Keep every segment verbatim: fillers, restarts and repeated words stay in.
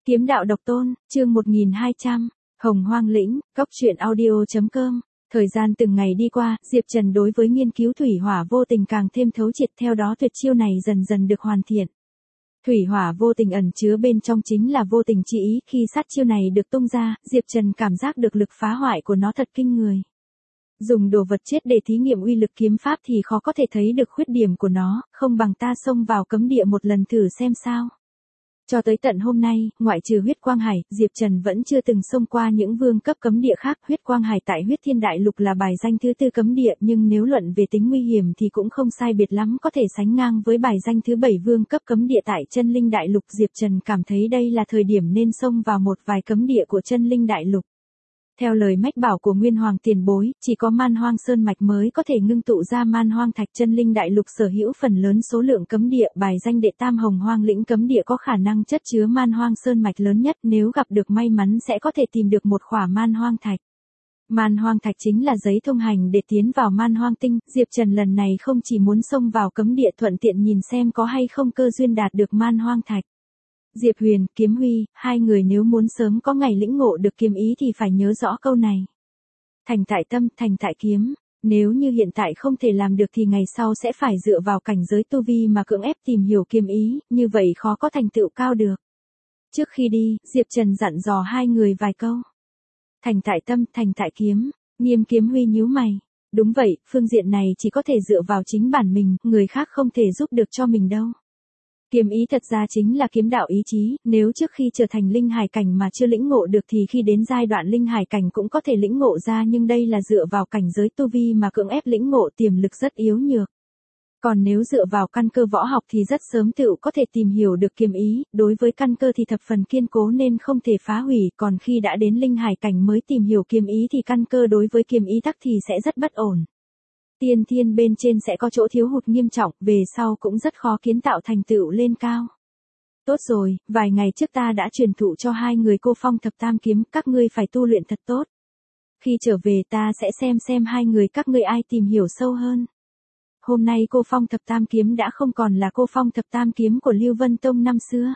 Kiếm đạo độc tôn, chương một nghìn hai trăm, Hồng Hoang Lĩnh, Cốc truyện audio.com. Thời gian từng ngày đi qua, Diệp Trần đối với nghiên cứu thủy hỏa vô tình càng thêm thấu triệt, theo đó tuyệt chiêu này dần dần được hoàn thiện. Thủy hỏa vô tình ẩn chứa bên trong chính là vô tình chi ý, khi sát chiêu này được tung ra, Diệp Trần cảm giác được lực phá hoại của nó thật kinh người. Dùng đồ vật chết để thí nghiệm uy lực kiếm pháp thì khó có thể thấy được khuyết điểm của nó, không bằng ta xông vào cấm địa một lần thử xem sao. Cho tới tận hôm nay, ngoại trừ huyết quang hải, Diệp Trần vẫn chưa từng xông qua những vương cấp cấm địa khác. Huyết quang hải tại huyết thiên đại lục là bài danh thứ tư cấm địa, nhưng nếu luận về tính nguy hiểm thì cũng không sai biệt lắm, có thể sánh ngang với bài danh thứ bảy vương cấp cấm địa tại chân linh đại lục. Diệp Trần cảm thấy đây là thời điểm nên xông vào một vài cấm địa của chân linh đại lục. Theo lời mách bảo của Nguyên Hoàng tiền bối, chỉ có Man Hoang Sơn mạch mới có thể ngưng tụ ra Man Hoang thạch. Chân linh đại lục sở hữu phần lớn số lượng cấm địa, bài danh đệ tam Hồng Hoang lĩnh cấm địa có khả năng chất chứa Man Hoang Sơn mạch lớn nhất, nếu gặp được may mắn sẽ có thể tìm được một khỏa Man Hoang thạch. Man Hoang thạch chính là giấy thông hành để tiến vào Man Hoang tinh. Diệp Trần lần này không chỉ muốn xông vào cấm địa, thuận tiện nhìn xem có hay không cơ duyên đạt được Man Hoang thạch. Diệp Huyền, Kiếm Huy, hai người nếu muốn sớm có ngày lĩnh ngộ được kiếm ý thì phải nhớ rõ câu này. Thành tại tâm, thành tại kiếm. Nếu như hiện tại không thể làm được thì ngày sau sẽ phải dựa vào cảnh giới tu vi mà cưỡng ép tìm hiểu kiếm ý, như vậy khó có thành tựu cao được. Trước khi đi, Diệp Trần dặn dò hai người vài câu. Thành tại tâm, thành tại kiếm. Nghiêm Kiếm Huy nhíu mày. Đúng vậy, phương diện này chỉ có thể dựa vào chính bản mình, người khác không thể giúp được cho mình đâu. Kiếm ý thật ra chính là kiếm đạo ý chí, nếu trước khi trở thành linh hải cảnh mà chưa lĩnh ngộ được thì khi đến giai đoạn linh hải cảnh cũng có thể lĩnh ngộ ra, nhưng đây là dựa vào cảnh giới tu vi mà cưỡng ép lĩnh ngộ, tiềm lực rất yếu nhược. Còn nếu dựa vào căn cơ võ học thì rất sớm tựu có thể tìm hiểu được kiếm ý, đối với căn cơ thì thập phần kiên cố nên không thể phá hủy, còn khi đã đến linh hải cảnh mới tìm hiểu kiếm ý thì căn cơ đối với kiếm ý tắc thì sẽ rất bất ổn. Tiên thiên bên trên sẽ có chỗ thiếu hụt nghiêm trọng, về sau cũng rất khó kiến tạo thành tựu lên cao. Tốt rồi, vài ngày trước ta đã truyền thụ cho hai người cô phong thập tam kiếm, các ngươi phải tu luyện thật tốt. Khi trở về ta sẽ xem xem hai người các ngươi ai tìm hiểu sâu hơn. Hôm nay cô phong thập tam kiếm đã không còn là cô phong thập tam kiếm của Lưu Vân Tông năm xưa.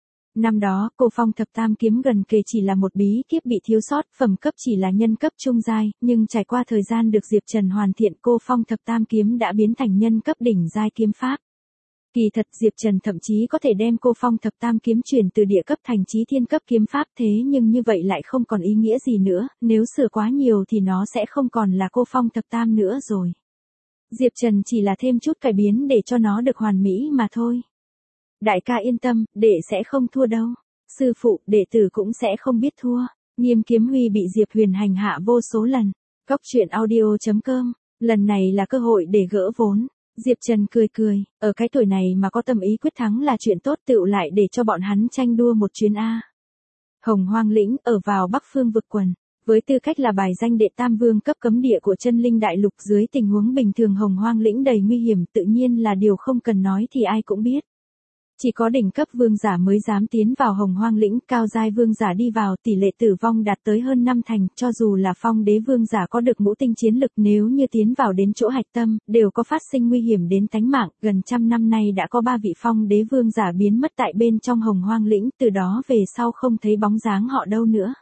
Năm đó, cô phong thập tam kiếm gần kề chỉ là một bí kíp bị thiếu sót, phẩm cấp chỉ là nhân cấp trung giai, nhưng trải qua thời gian được Diệp Trần hoàn thiện, cô phong thập tam kiếm đã biến thành nhân cấp đỉnh giai kiếm pháp. Kỳ thật Diệp Trần thậm chí có thể đem cô phong thập tam kiếm chuyển từ địa cấp thành chí thiên cấp kiếm pháp, thế nhưng như vậy lại không còn ý nghĩa gì nữa, nếu sửa quá nhiều thì nó sẽ không còn là cô phong thập tam nữa rồi. Diệp Trần chỉ là thêm chút cải biến để cho nó được hoàn mỹ mà thôi. Đại ca yên tâm, đệ sẽ không thua đâu. Sư phụ, đệ tử cũng sẽ không biết thua. Nghiêm Kiếm Huy bị Diệp Huyền hành hạ vô số lần. Cốc truyện audio.com. Lần này là cơ hội để gỡ vốn. Diệp Trần cười cười, ở cái tuổi này mà có tâm ý quyết thắng là chuyện tốt, tựu lại để cho bọn hắn tranh đua một chuyến A. Hồng Hoang lĩnh, ở vào Bắc Phương vực quần. Với tư cách là bài danh đệ tam vương cấp cấm địa của chân linh đại lục, dưới tình huống bình thường Hồng Hoang lĩnh đầy nguy hiểm, tự nhiên là điều không cần nói thì ai cũng biết. Chỉ có đỉnh cấp vương giả mới dám tiến vào Hồng Hoang lĩnh, cao giai vương giả đi vào tỷ lệ tử vong đạt tới hơn năm thành, cho dù là phong đế vương giả có được ngũ tinh chiến lực, nếu như tiến vào đến chỗ hạch tâm, đều có phát sinh nguy hiểm đến tánh mạng. Gần trăm năm nay đã có ba vị phong đế vương giả biến mất tại bên trong Hồng Hoang lĩnh, từ đó về sau không thấy bóng dáng họ đâu nữa.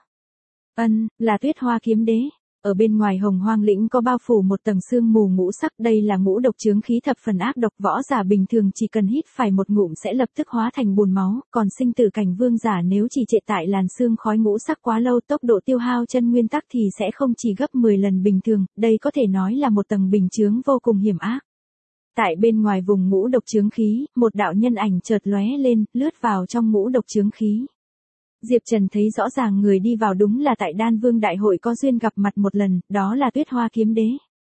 Ân, là Tuyết Hoa kiếm đế. Ở bên ngoài Hồng Hoang lĩnh có bao phủ một tầng sương mù ngũ sắc, đây là ngũ độc chướng khí thập phần ác độc, võ giả bình thường chỉ cần hít phải một ngụm sẽ lập tức hóa thành bùn máu, còn sinh tử cảnh vương giả nếu chỉ trệ tại làn sương khói ngũ sắc quá lâu, tốc độ tiêu hao chân nguyên tắc thì sẽ không chỉ gấp mười lần bình thường, đây có thể nói là một tầng bình chướng vô cùng hiểm ác. Tại bên ngoài vùng ngũ độc chướng khí, một đạo nhân ảnh chợt lóe lên, lướt vào trong ngũ độc chướng khí. Diệp Trần thấy rõ ràng người đi vào đúng là tại Đan Vương Đại hội có duyên gặp mặt một lần, đó là Tuyết Hoa kiếm đế.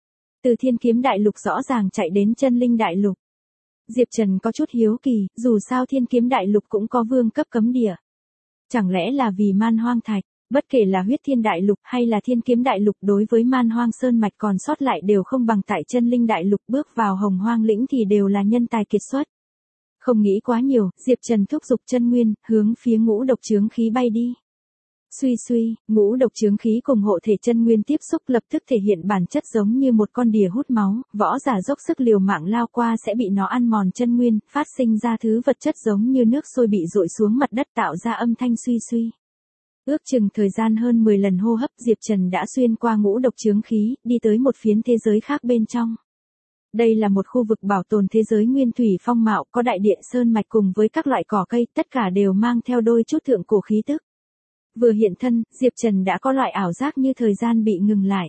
Từ Thiên Kiếm Đại Lục rõ ràng chạy đến chân linh đại lục. Diệp Trần có chút hiếu kỳ, dù sao Thiên Kiếm Đại Lục cũng có vương cấp cấm địa. Chẳng lẽ là vì Man Hoang thạch, bất kể là huyết thiên đại lục hay là Thiên Kiếm Đại Lục, đối với Man Hoang Sơn mạch còn sót lại đều không bằng tại chân linh đại lục, bước vào Hồng Hoang lĩnh thì đều là nhân tài kiệt xuất. Không nghĩ quá nhiều, Diệp Trần thúc giục chân nguyên, hướng phía ngũ độc chướng khí bay đi. Suy suy, ngũ độc chướng khí cùng hộ thể chân nguyên tiếp xúc lập tức thể hiện bản chất giống như một con đỉa hút máu, võ giả dốc sức liều mạng lao qua sẽ bị nó ăn mòn chân nguyên, phát sinh ra thứ vật chất giống như nước sôi bị dội xuống mặt đất tạo ra âm thanh suy suy. Ước chừng thời gian hơn mười lần hô hấp, Diệp Trần đã xuyên qua ngũ độc chướng khí, đi tới một phiến thế giới khác bên trong. Đây là một khu vực bảo tồn thế giới nguyên thủy phong mạo, có đại điện sơn mạch cùng với các loại cỏ cây, tất cả đều mang theo đôi chút thượng cổ khí tức. Vừa hiện thân, Diệp Trần đã có loại ảo giác như thời gian bị ngừng lại.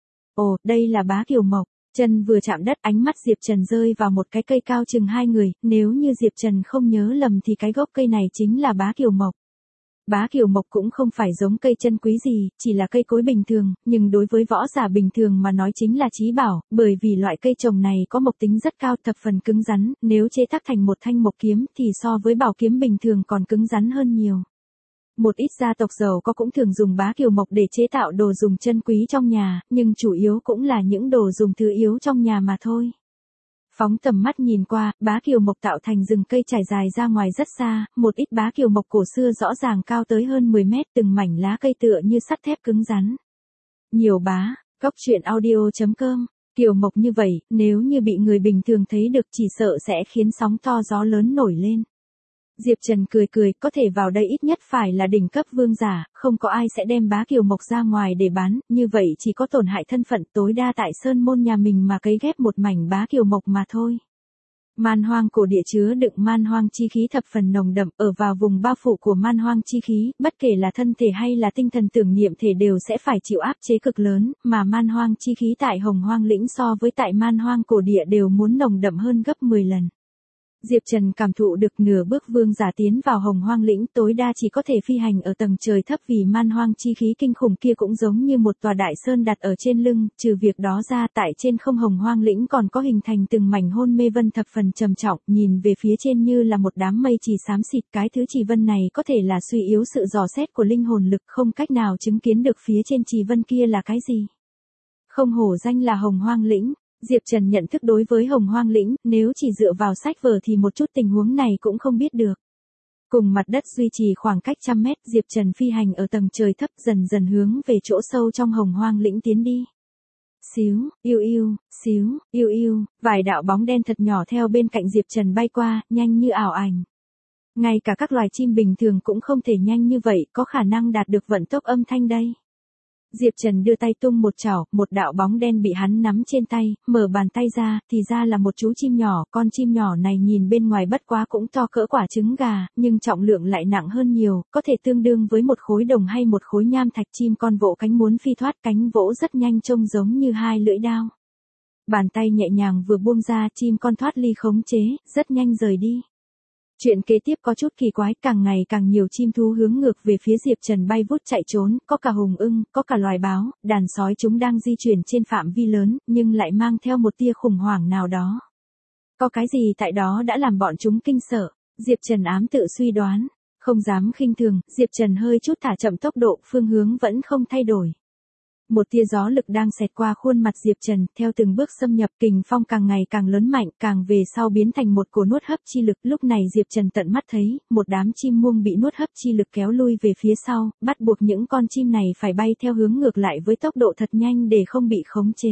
Ồ, đây là bá kiều mộc. Chân vừa chạm đất, ánh mắt Diệp Trần rơi vào một cái cây cao chừng hai người, nếu như Diệp Trần không nhớ lầm thì cái gốc cây này chính là bá kiều mộc. Bá kiều mộc cũng không phải giống cây chân quý gì, chỉ là cây cối bình thường, nhưng đối với võ giả bình thường mà nói chính là chí bảo, bởi vì loại cây trồng này có mộc tính rất cao, thập phần cứng rắn, nếu chế tác thành một thanh mộc kiếm thì so với bảo kiếm bình thường còn cứng rắn hơn nhiều. Một ít gia tộc giàu có cũng thường dùng bá kiều mộc để chế tạo đồ dùng chân quý trong nhà, nhưng chủ yếu cũng là những đồ dùng thứ yếu trong nhà mà thôi. Phóng tầm mắt nhìn qua, bá kiều mộc tạo thành rừng cây trải dài ra ngoài rất xa, một ít bá kiều mộc cổ xưa rõ ràng cao tới hơn mười mét, từng mảnh lá cây tựa như sắt thép cứng rắn. Nhiều bá, cóc truyện audio chấm com, kiều mộc như vậy, nếu như bị người bình thường thấy được chỉ sợ sẽ khiến sóng to gió lớn nổi lên. Diệp Trần cười cười, có thể vào đây ít nhất phải là đỉnh cấp vương giả, không có ai sẽ đem bá kiều mộc ra ngoài để bán, như vậy chỉ có tổn hại thân phận, tối đa tại sơn môn nhà mình mà cấy ghép một mảnh bá kiều mộc mà thôi. Man hoang cổ địa chứa đựng man hoang chi khí thập phần nồng đậm, ở vào vùng bao phủ của man hoang chi khí, bất kể là thân thể hay là tinh thần tưởng niệm thể đều sẽ phải chịu áp chế cực lớn, mà man hoang chi khí tại Hồng Hoang lĩnh so với tại man hoang cổ địa đều muốn nồng đậm hơn gấp mười lần. Diệp Trần cảm thụ được nửa bước vương giả tiến vào Hồng Hoang lĩnh, tối đa chỉ có thể phi hành ở tầng trời thấp vì man hoang chi khí kinh khủng kia cũng giống như một tòa đại sơn đặt ở trên lưng, trừ việc đó ra tại trên không Hồng Hoang lĩnh còn có hình thành từng mảnh hôn mê vân thập phần trầm trọng, nhìn về phía trên như là một đám mây trì xám xịt, cái thứ trì vân này có thể là suy yếu sự dò xét của linh hồn lực, không cách nào chứng kiến được phía trên trì vân kia là cái gì. Không hổ danh là Hồng Hoang lĩnh. Diệp Trần nhận thức đối với Hồng Hoang lĩnh, nếu chỉ dựa vào sách vở thì một chút tình huống này cũng không biết được. Cùng mặt đất duy trì khoảng cách trăm mét, Diệp Trần phi hành ở tầng trời thấp dần dần hướng về chỗ sâu trong Hồng Hoang lĩnh tiến đi. Xíu, yêu yêu, xíu, yêu yêu, vài đạo bóng đen thật nhỏ theo bên cạnh Diệp Trần bay qua, nhanh như ảo ảnh. Ngay cả các loài chim bình thường cũng không thể nhanh như vậy, có khả năng đạt được vận tốc âm thanh đây. Diệp Trần đưa tay tung một chảo, một đạo bóng đen bị hắn nắm trên tay, mở bàn tay ra, thì ra là một chú chim nhỏ, con chim nhỏ này nhìn bên ngoài bất quá cũng to cỡ quả trứng gà, nhưng trọng lượng lại nặng hơn nhiều, có thể tương đương với một khối đồng hay một khối nham thạch. Chim con vỗ cánh muốn phi thoát, cánh vỗ rất nhanh trông giống như hai lưỡi dao. Bàn tay nhẹ nhàng vừa buông ra, chim con thoát ly khống chế, rất nhanh rời đi. Chuyện kế tiếp có chút kỳ quái, càng ngày càng nhiều chim thú hướng ngược về phía Diệp Trần bay vút chạy trốn, có cả hùng ưng, có cả loài báo, đàn sói, chúng đang di chuyển trên phạm vi lớn, nhưng lại mang theo một tia khủng hoảng nào đó. Có cái gì tại đó đã làm bọn chúng kinh sợ, Diệp Trần ám tự suy đoán, không dám khinh thường, Diệp Trần hơi chút thả chậm tốc độ, phương hướng vẫn không thay đổi. Một tia gió lực đang xẹt qua khuôn mặt Diệp Trần, theo từng bước xâm nhập, kình phong càng ngày càng lớn mạnh, càng về sau biến thành một cổ nuốt hấp chi lực. Lúc này Diệp Trần tận mắt thấy, một đám chim muông bị nuốt hấp chi lực kéo lui về phía sau, bắt buộc những con chim này phải bay theo hướng ngược lại với tốc độ thật nhanh để không bị khống chế.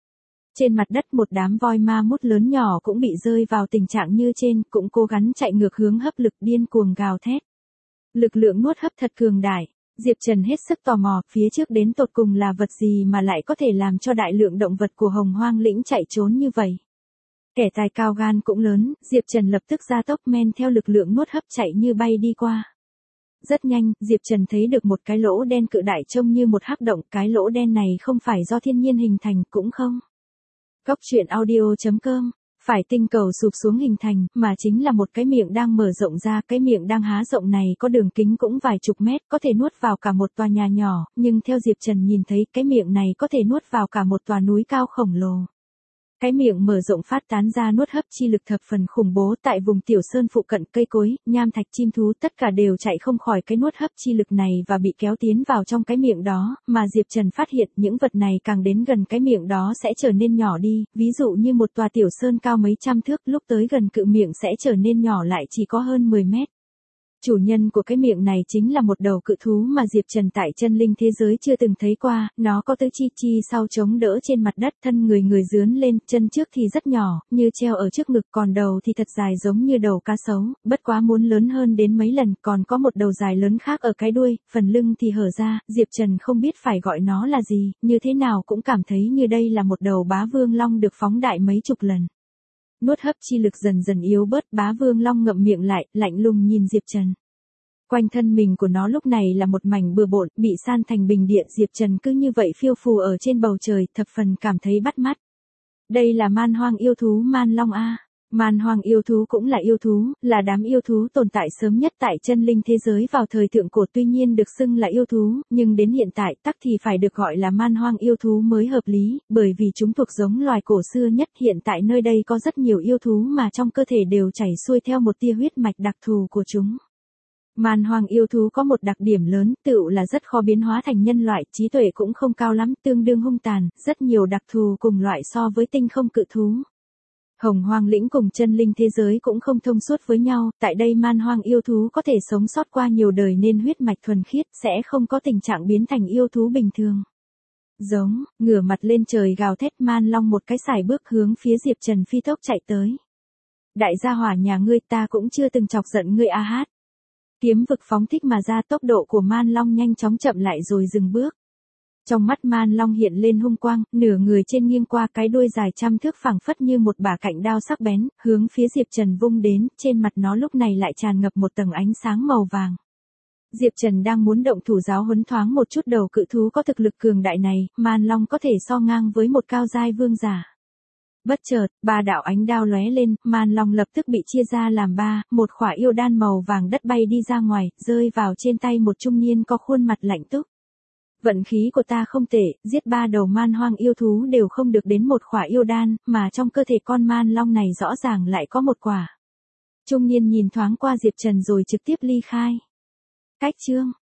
Trên mặt đất một đám voi ma mút lớn nhỏ cũng bị rơi vào tình trạng như trên, cũng cố gắng chạy ngược hướng hấp lực, điên cuồng gào thét. Lực lượng nuốt hấp thật cường đại. Diệp Trần hết sức tò mò, phía trước đến tột cùng là vật gì mà lại có thể làm cho đại lượng động vật của Hồng Hoang lĩnh chạy trốn như vậy. Kẻ tài cao gan cũng lớn, Diệp Trần lập tức ra tốc men theo lực lượng nuốt hấp chạy như bay đi qua. Rất nhanh, Diệp Trần thấy được một cái lỗ đen cự đại trông như một hắc động, cái lỗ đen này không phải do thiên nhiên hình thành, cũng không. Cóc truyện audio chấm com, phải tinh cầu sụp xuống hình thành, mà chính là một cái miệng đang mở rộng ra, cái miệng đang há rộng này có đường kính cũng vài chục mét, có thể nuốt vào cả một tòa nhà nhỏ, nhưng theo Diệp Trần nhìn thấy, cái miệng này có thể nuốt vào cả một tòa núi cao khổng lồ. Cái miệng mở rộng phát tán ra nuốt hấp chi lực thập phần khủng bố, tại vùng tiểu sơn phụ cận, cây cối, nham thạch, chim thú tất cả đều chạy không khỏi cái nuốt hấp chi lực này và bị kéo tiến vào trong cái miệng đó, mà Diệp Trần phát hiện những vật này càng đến gần cái miệng đó sẽ trở nên nhỏ đi, ví dụ như một tòa tiểu sơn cao mấy trăm thước, lúc tới gần cự miệng sẽ trở nên nhỏ lại chỉ có hơn mười mét. Chủ nhân của cái miệng này chính là một đầu cự thú mà Diệp Trần tại chân linh thế giới chưa từng thấy qua, nó có tứ chi chi sau chống đỡ trên mặt đất, thân người người dướn lên, chân trước thì rất nhỏ, như treo ở trước ngực, còn đầu thì thật dài giống như đầu cá sấu, bất quá muốn lớn hơn đến mấy lần, còn có một đầu dài lớn khác ở cái đuôi, phần lưng thì hở ra, Diệp Trần không biết phải gọi nó là gì, như thế nào cũng cảm thấy như đây là một đầu bá vương long được phóng đại mấy chục lần. Nuốt hấp chi lực dần dần yếu bớt, bá vương long ngậm miệng lại, lạnh lùng nhìn Diệp Trần. Quanh thân mình của nó lúc này là một mảnh bừa bộn, bị san thành bình địa, Diệp Trần cứ như vậy phiêu phù ở trên bầu trời, thập phần cảm thấy bắt mắt. Đây là man hoang yêu thú Man Long A. Man hoang yêu thú cũng là yêu thú, là đám yêu thú tồn tại sớm nhất tại chân linh thế giới vào thời thượng cổ, tuy nhiên được xưng là yêu thú, nhưng đến hiện tại tắc thì phải được gọi là man hoang yêu thú mới hợp lý, bởi vì chúng thuộc giống loài cổ xưa nhất. Hiện tại nơi đây có rất nhiều yêu thú mà trong cơ thể đều chảy xuôi theo một tia huyết mạch đặc thù của chúng. Man hoang yêu thú có một đặc điểm lớn, tựu là rất khó biến hóa thành nhân loại, trí tuệ cũng không cao lắm, tương đương hung tàn, rất nhiều đặc thù cùng loại so với tinh không cự thú. Hồng Hoang lĩnh cùng chân linh thế giới cũng không thông suốt với nhau, tại đây man hoang yêu thú có thể sống sót qua nhiều đời nên huyết mạch thuần khiết, sẽ không có tình trạng biến thành yêu thú bình thường. Giống, ngửa mặt lên trời gào thét, Man Long một cái sải bước hướng phía Diệp Trần phi tốc chạy tới. Đại gia hỏa nhà ngươi, ta cũng chưa từng chọc giận ngươi a hát. Kiếm vực phóng thích mà ra, tốc độ của Man Long nhanh chóng chậm lại rồi dừng bước. Trong mắt Man Long hiện lên hung quang, nửa người trên nghiêng qua, cái đuôi dài trăm thước phẳng phất như một bả cạnh đao sắc bén, hướng phía Diệp Trần vung đến, trên mặt nó lúc này lại tràn ngập một tầng ánh sáng màu vàng. Diệp Trần đang muốn động thủ giáo huấn thoáng một chút đầu cự thú có thực lực cường đại này, Man Long có thể so ngang với một cao giai vương giả. Bất chợt, ba đạo ánh đao lóe lên, Man Long lập tức bị chia ra làm ba, một khỏa yêu đan màu vàng đất bay đi ra ngoài, rơi vào trên tay một trung niên có khuôn mặt lạnh túc. Vận khí của ta không tệ, giết ba đầu man hoang yêu thú đều không được đến một khỏa yêu đan, mà trong cơ thể con Man Long này rõ ràng lại có một quả. Trung niên nhìn thoáng qua Diệp Trần rồi trực tiếp ly khai. Cách chương